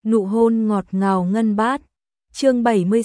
Nụ hôn ngọt ngào ngân bát. Chương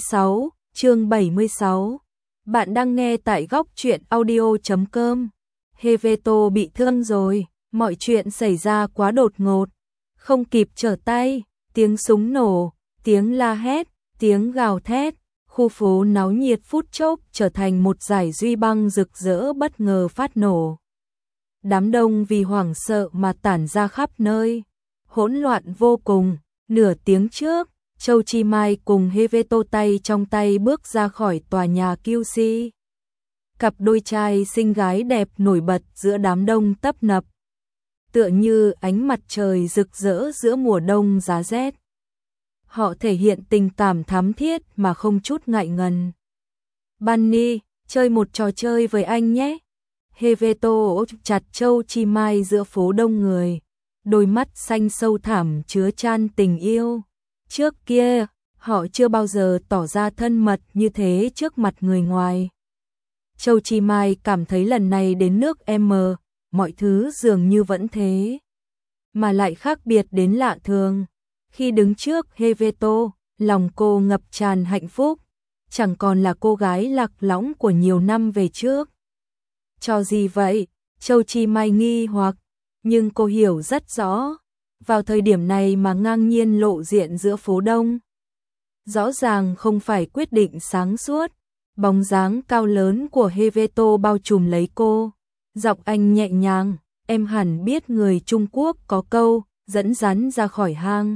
76. Bạn đang nghe tại góc truyện audio.com. Heveto bị thương rồi, mọi chuyện xảy ra quá đột ngột, không kịp trở tay, tiếng súng nổ, tiếng la hét, tiếng gào thét, khu phố náo nhiệt phút chốc trở thành một dải duy băng rực rỡ bất ngờ phát nổ. Đám đông vì hoảng sợ mà tản ra khắp nơi, hỗn loạn vô cùng. Nửa tiếng trước, Châu Chi Mai cùng Heveto tay trong tay bước ra khỏi tòa nhà QC. Cặp đôi trai xinh gái đẹp nổi bật giữa đám đông tấp nập, tựa như ánh mặt trời rực rỡ giữa mùa đông giá rét. Họ thể hiện tình cảm thắm thiết mà không chút ngại ngần. Bunny, chơi một trò chơi với anh nhé. Heveto ôm chặt Châu Chi Mai giữa phố đông người, đôi mắt xanh sâu thẳm chứa chan tình yêu. Trước kia, họ chưa bao giờ tỏ ra thân mật như thế trước mặt người ngoài. Châu Chi Mai cảm thấy lần này đến nước M, mọi thứ dường như vẫn thế, mà lại khác biệt đến lạ thường. Khi đứng trước Heveto, lòng cô ngập tràn hạnh phúc, chẳng còn là cô gái lạc lõng của nhiều năm về trước. Trò gì vậy? Châu Chi Mai nghi hoặc, nhưng cô hiểu rất rõ, vào thời điểm này mà ngang nhiên lộ diện giữa phố đông, rõ ràng không phải quyết định sáng suốt. Bóng dáng cao lớn của Heveto bao trùm lấy cô, giọng anh nhẹ nhàng, em hẳn biết người Trung Quốc có câu, dẫn rắn ra khỏi hang.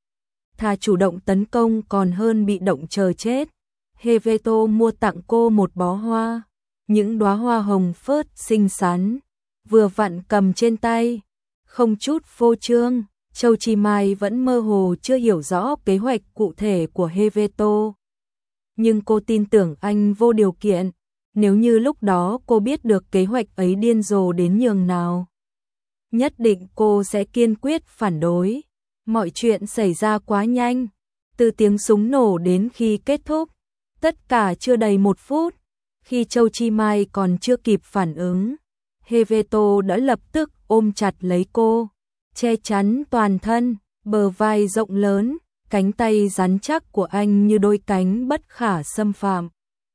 Thà chủ động tấn công còn hơn bị động chờ chết. Heveto mua tặng cô một bó hoa, những đóa hoa hồng phớt xinh xắn, vừa vặn cầm trên tay, không chút phô trương. Châu Chi Mai vẫn mơ hồ chưa hiểu rõ kế hoạch cụ thể của Heveto, nhưng cô tin tưởng anh vô điều kiện. Nếu như lúc đó cô biết được kế hoạch ấy điên rồ đến nhường nào, nhất định cô sẽ kiên quyết phản đối. Mọi chuyện xảy ra quá nhanh, từ tiếng súng nổ đến khi kết thúc, tất cả chưa đầy 1 phút. Khi Châu Chi Mai còn chưa kịp phản ứng, Heveto đã lập tức ôm chặt lấy cô, che chắn toàn thân, bờ vai rộng lớn, cánh tay rắn chắc của anh như đôi cánh bất khả xâm phạm.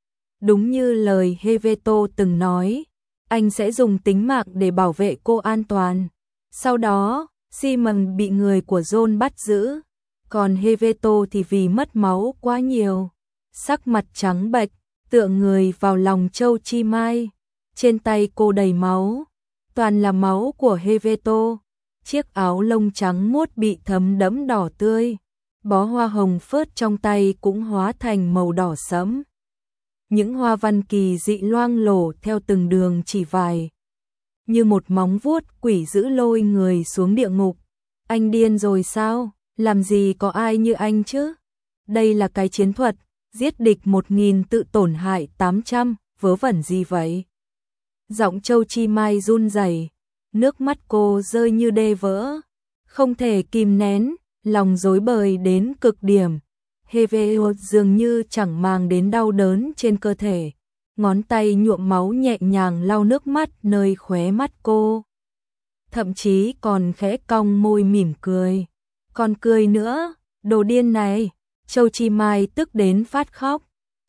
Đúng như lời Heveto từng nói, anh sẽ dùng tính mạng để bảo vệ cô an toàn. Sau đó, Simon bị người của John bắt giữ, còn Heveto thì vì mất máu quá nhiều, sắc mặt trắng bệch, tựa người vào lòng Châu Chi Mai. Trên tay cô đầy máu, toàn là máu của Heveto. Chiếc áo lông trắng muốt bị thấm đẫm đỏ tươi, bó hoa hồng phớt trong tay cũng hóa thành màu đỏ sẫm. Những hoa văn kỳ dị loang lổ theo từng đường chỉ vài, như một móng vuốt quỷ dữ lôi người xuống địa ngục. Anh điên rồi sao? Làm gì có ai như anh chứ? Đây là cái chiến thuật, giết địch 1000 tự tổn hại 800, vớ vẩn gì vậy? Giọng Châu Chi Mai run rẩy, nước mắt cô rơi như đê vỡ, không thể kìm nén, lòng rối bời đến cực điểm. Heveto dường như chẳng màng đến đau đớn trên cơ thể, ngón tay nhuộm máu nhẹ nhàng lau nước mắt nơi khóe mắt cô, thậm chí còn khẽ cong môi mỉm cười. Còn cười nữa, đồ điên này. Châu Chi Mai tức đến phát khóc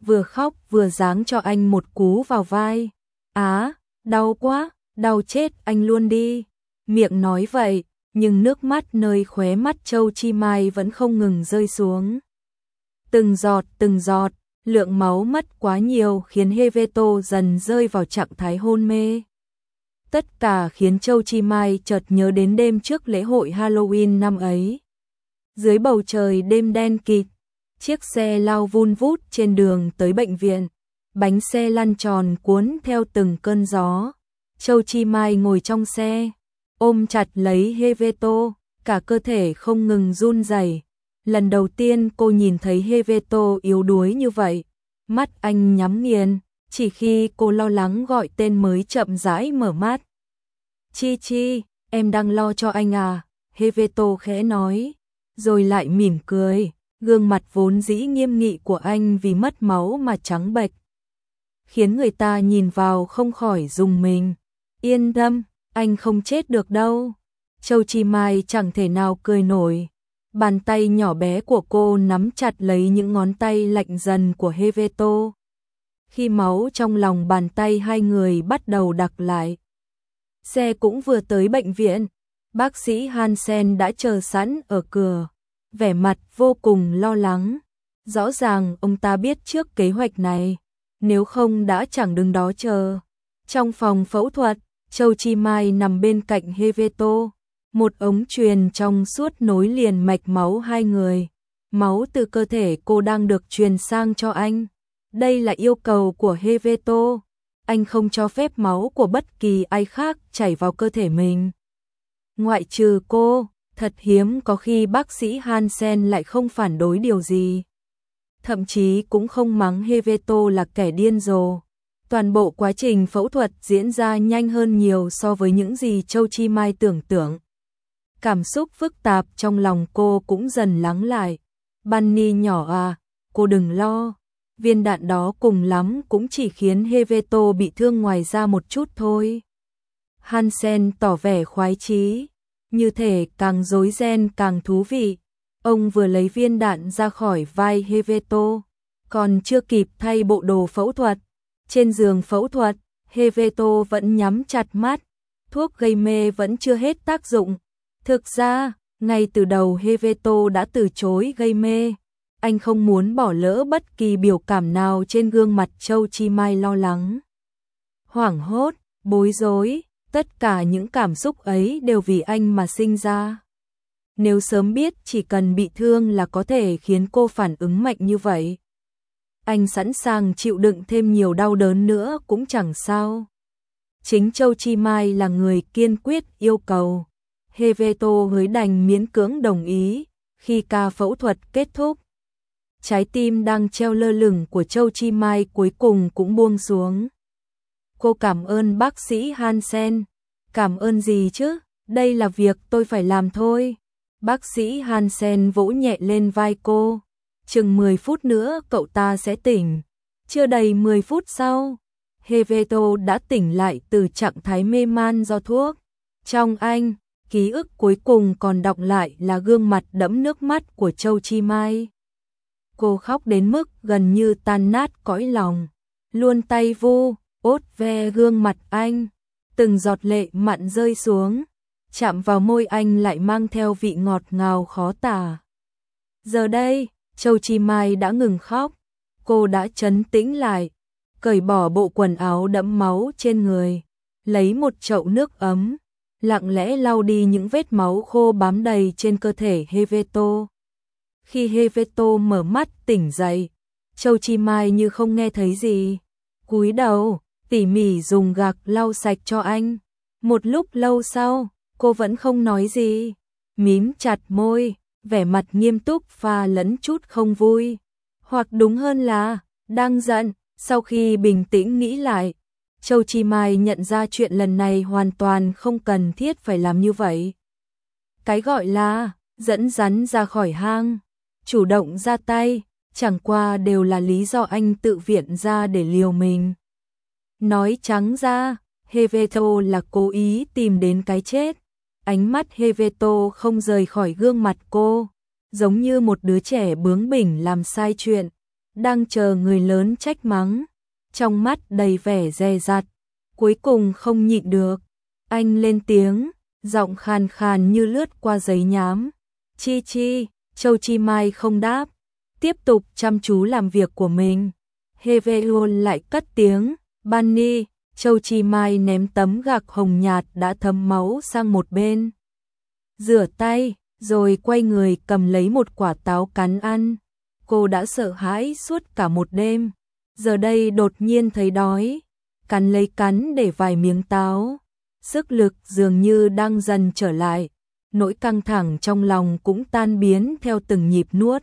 vừa giáng cho anh một cú vào vai. Á, đau quá, đau chết anh luôn đi. Miệng nói vậy, nhưng nước mắt nơi khóe mắt Châu Chi Mai vẫn không ngừng rơi xuống. Từng giọt, lượng máu mất quá nhiều khiến Heveto dần rơi vào trạng thái hôn mê. Tất cả khiến Châu Chi Mai chợt nhớ đến đêm trước lễ hội Halloween năm ấy. Dưới bầu trời đêm đen kịt, chiếc xe lao vun vút trên đường tới bệnh viện, bánh xe lăn tròn cuốn theo từng cơn gió. Châu Chi Mai ngồi trong xe, ôm chặt lấy Heveto, cả cơ thể không ngừng run rẩy. Lần đầu tiên cô nhìn thấy Heveto yếu đuối như vậy, mắt anh nhắm nghiền, chỉ khi cô lo lắng gọi tên mới chậm rãi mở mắt. Chi Chi, em đang lo cho anh à? Heveto khẽ nói, rồi lại mỉm cười, gương mặt vốn dĩ nghiêm nghị của anh vì mất máu mà trắng bệch, khiến người ta nhìn vào không khỏi rùng mình. Yên tâm, anh không chết được đâu. Châu Chi Mai chẳng thể nào cười nổi, Bàn tay nhỏ bé của cô nắm chặt lấy những ngón tay lạnh dần của Heveto. Khi máu trong lòng bàn tay hai người bắt đầu đặc lại. Xe cũng vừa tới bệnh viện. Bác sĩ Hansen đã chờ sẵn ở cửa, vẻ mặt vô cùng lo lắng. Rõ ràng ông ta biết trước kế hoạch này, nếu không đã chẳng đứng đó chờ. Trong phòng phẫu thuật, Châu Chi Mai nằm bên cạnh Heveto. Một ống truyền trong suốt nối liền mạch máu hai người. Máu từ cơ thể cô đang được truyền sang cho anh. Đây là yêu cầu của Heveto. Anh không cho phép máu của bất kỳ ai khác chảy vào cơ thể mình. Ngoại trừ cô, thật hiếm có khi bác sĩ Hansen lại không phản đối điều gì. Thậm chí cũng không mắng Heveto là kẻ điên rồ. Toàn bộ quá trình phẫu thuật diễn ra nhanh hơn nhiều so với những gì Châu Chi Mai tưởng tượng. Cảm xúc phức tạp trong lòng cô cũng dần lắng lại. Bunny nhỏ à, cô đừng lo. Viên đạn đó cùng lắm cũng chỉ khiến Heveto bị thương ngoài da một chút thôi. Hansen tỏ vẻ khoái chí. Như thể càng rối ren càng thú vị. Ông vừa lấy viên đạn ra khỏi vai Heveto, còn chưa kịp thay bộ đồ phẫu thuật. Trên giường phẫu thuật, Heveto vẫn nhắm chặt mắt. Thuốc gây mê vẫn chưa hết tác dụng. Thực ra, ngay từ đầu Heveto đã từ chối gây mê. Anh không muốn bỏ lỡ bất kỳ biểu cảm nào trên gương mặt Châu Chi Mai lo lắng, hoảng hốt, bối rối. Tất cả những cảm xúc ấy đều vì anh mà sinh ra. Nếu sớm biết chỉ cần bị thương là có thể khiến cô phản ứng mạnh như vậy, anh sẵn sàng chịu đựng thêm nhiều đau đớn nữa cũng chẳng sao. Chính Châu Chi Mai là người kiên quyết yêu cầu. Heveto mới đành miễn cưỡng đồng ý. Khi ca phẫu thuật kết thúc, trái tim đang treo lơ lửng của Châu Chi Mai cuối cùng cũng buông xuống. Cô cảm ơn bác sĩ Hansen. Cảm ơn gì chứ, đây là việc tôi phải làm thôi. Bác sĩ Hansen vỗ nhẹ lên vai cô. Chừng 10 phút nữa cậu ta sẽ tỉnh. Chưa đầy 10 phút sau, Heveto đã tỉnh lại từ trạng thái mê man do thuốc. Trong anh, ký ức cuối cùng còn đọng lại là gương mặt đẫm nước mắt của Châu Chi Mai. Cô khóc đến mức gần như tan nát cõi lòng, luôn tay vu ốt ve gương mặt anh, từng giọt lệ mặn rơi xuống, chạm vào môi anh lại mang theo vị ngọt ngào khó tả. Giờ đây, Châu Chi Mai đã ngừng khóc, cô đã trấn tĩnh lại, cởi bỏ bộ quần áo đẫm máu trên người, lấy một chậu nước ấm, lặng lẽ lau đi những vết máu khô bám đầy trên cơ thể Heveto. Khi Heveto mở mắt tỉnh dậy, Châu Chi Mai như không nghe thấy gì, cúi đầu, tỉ mỉ dùng gạc lau sạch cho anh. Một lúc lâu sau, cô vẫn không nói gì, mím chặt môi, vẻ mặt nghiêm túc pha lẫn chút không vui, hoặc đúng hơn là đang giận. Sau khi bình tĩnh nghĩ lại, Châu Chi Mai nhận ra chuyện lần này hoàn toàn không cần thiết phải làm như vậy. Cái gọi là dẫn rắn ra khỏi hang, chủ động ra tay, chẳng qua đều là lý do anh tự viện ra để liều mình. Nói trắng ra, Heveto là cố ý tìm đến cái chết. Ánh mắt Heveto không rời khỏi gương mặt cô, giống như một đứa trẻ bướng bỉnh làm sai chuyện, đang chờ người lớn trách mắng. Trong mắt đầy vẻ dè dặt, cuối cùng không nhịn được, anh lên tiếng, giọng khàn khàn như lướt qua giấy nhám. Chi Chi. Châu Chi Mai không đáp, tiếp tục chăm chú làm việc của mình. Heveto lại cất tiếng, Bunny. Châu Chi Mai ném tấm gạc hồng nhạt đã thấm máu sang một bên, rửa tay, rồi quay người cầm lấy một quả táo cắn ăn. Cô đã sợ hãi suốt cả một đêm, giờ đây đột nhiên thấy đói, cắn lấy cắn để vài miếng táo. Sức lực dường như đang dần trở lại, nỗi căng thẳng trong lòng cũng tan biến theo từng nhịp nuốt.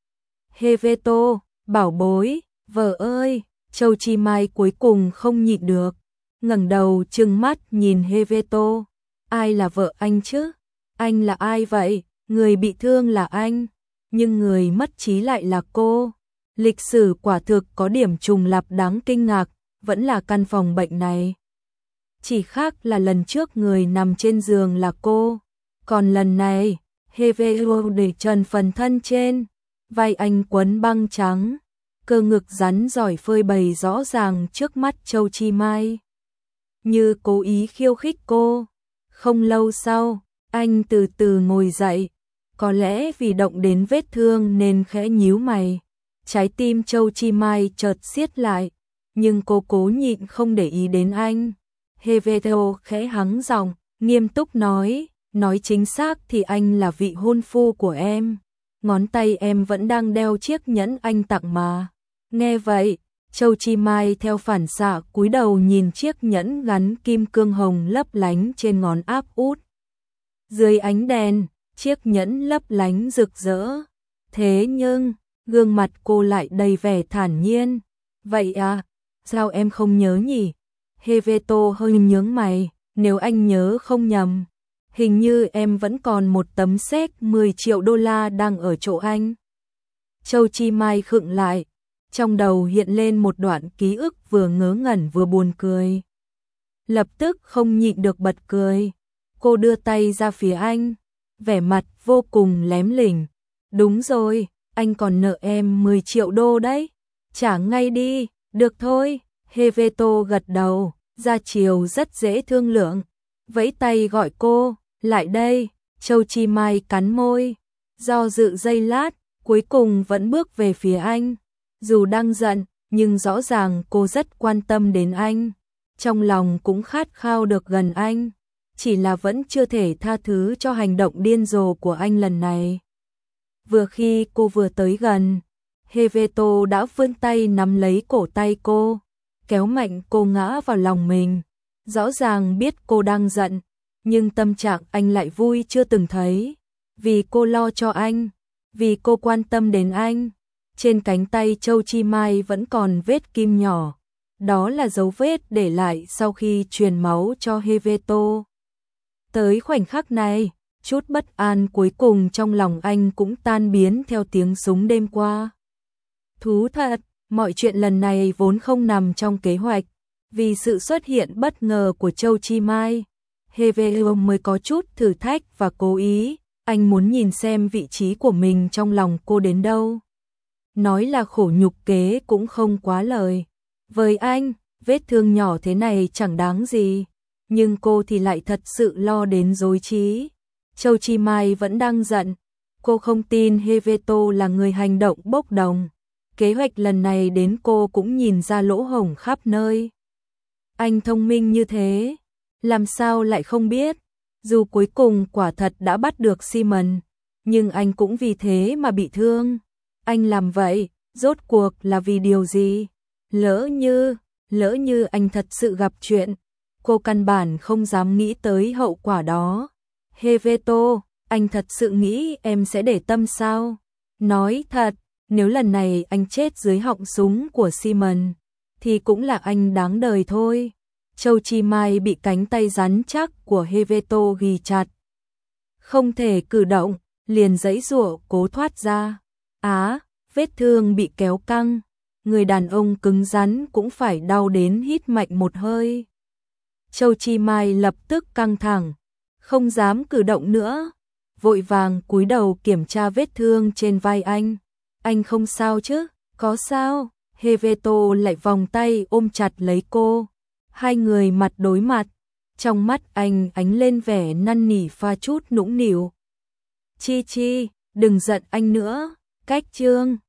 Heveto, bảo bối, vợ ơi. Châu Chi Mai cuối cùng không nhịn được, ngẩng đầu trừng mắt nhìn Heveto. Ai là vợ anh chứ? Anh là ai vậy? Người bị thương là anh, nhưng người mất trí lại là cô. Lịch sử quả thực có điểm trùng lặp đáng kinh ngạc, vẫn là căn phòng bệnh này. Chỉ khác là lần trước người nằm trên giường là cô, còn lần này, Heveto để trần phần thân trên, vai anh quấn băng trắng, cơ ngực rắn giỏi phơi bày rõ ràng trước mắt Châu Chi Mai. Như cố ý khiêu khích cô. Không lâu sau, anh từ từ ngồi dậy, có lẽ vì động đến vết thương nên khẽ nhíu mày. Trái tim Châu Chi Mai chợt siết lại, nhưng cô cố nhịn không để ý đến anh. Heveto khẽ hắng giọng, nghiêm túc nói chính xác thì anh là vị hôn phu của em. Ngón tay em vẫn đang đeo chiếc nhẫn anh tặng mà. Nghe vậy, Châu Chi Mai theo phản xạ cúi đầu nhìn chiếc nhẫn gắn kim cương hồng lấp lánh trên ngón áp út. Dưới ánh đèn, chiếc nhẫn lấp lánh rực rỡ. Thế nhưng, gương mặt cô lại đầy vẻ thản nhiên. Vậy à, sao em không nhớ nhỉ? Heveto hơi nhướng mày, nếu anh nhớ không nhầm, hình như em vẫn còn một tấm séc 10 triệu đô la đang ở chỗ anh. Châu Chi Mai khựng lại, trong đầu hiện lên một đoạn ký ức vừa ngớ ngẩn vừa buồn cười. Lập tức không nhịn được bật cười. Cô đưa tay ra phía anh, vẻ mặt vô cùng lém lỉnh. Đúng rồi, anh còn nợ em 10 triệu đô đấy. Trả ngay đi, được thôi. Heveto gật đầu, ra chiều rất dễ thương lượng. Vẫy tay gọi cô, lại đây. Châu Chi Mai cắn môi, do dự giây lát, cuối cùng vẫn bước về phía anh. Dù đang giận, nhưng rõ ràng cô rất quan tâm đến anh. Trong lòng cũng khát khao được gần anh. Chỉ là vẫn chưa thể tha thứ cho hành động điên rồ của anh lần này. Vừa khi cô vừa tới gần, Heveto đã vươn tay nắm lấy cổ tay cô, kéo mạnh cô ngã vào lòng mình. Rõ ràng biết cô đang giận, nhưng tâm trạng anh lại vui chưa từng thấy. Vì cô lo cho anh, vì cô quan tâm đến anh. Trên cánh tay Châu Chi Mai vẫn còn vết kim nhỏ. Đó là dấu vết để lại sau khi truyền máu cho Heveto. Tới khoảnh khắc này, chút bất an cuối cùng trong lòng anh cũng tan biến theo tiếng súng đêm qua. Thú thật, mọi chuyện lần này vốn không nằm trong kế hoạch. Vì sự xuất hiện bất ngờ của Châu Chi Mai, Heveto mới có chút thử thách và cố ý. Anh muốn nhìn xem vị trí của mình trong lòng cô đến đâu. Nói là khổ nhục kế cũng không quá lời. Với anh, vết thương nhỏ thế này chẳng đáng gì. Nhưng cô thì lại thật sự lo đến rối trí. Châu Chi Mai vẫn đang giận. Cô không tin Heveto là người hành động bốc đồng. Kế hoạch lần này đến cô cũng nhìn ra lỗ hổng khắp nơi. Anh thông minh như thế, làm sao lại không biết. Dù cuối cùng quả thật đã bắt được Simon, nhưng anh cũng vì thế mà bị thương. Anh làm vậy, rốt cuộc là vì điều gì? Lỡ như anh thật sự gặp chuyện, cô căn bản không dám nghĩ tới hậu quả đó. Heveto, anh thật sự nghĩ em sẽ để tâm sao? Nói thật, nếu lần này anh chết dưới họng súng của Simon, thì cũng là anh đáng đời thôi. Châu Chi Mai bị cánh tay rắn chắc của Heveto ghi chặt. Không thể cử động, liền giãy giụa cố thoát ra. Vết thương bị kéo căng, người đàn ông cứng rắn cũng phải đau đến hít mạnh một hơi. Châu Chi Mai lập tức căng thẳng, không dám cử động nữa, vội vàng cúi đầu kiểm tra vết thương trên vai anh. Anh không sao chứ? Có sao? Heveto lại vòng tay ôm chặt lấy cô. Hai người mặt đối mặt, trong mắt anh ánh lên vẻ năn nỉ pha chút nũng nịu. Chi, đừng giận anh nữa. Cách chương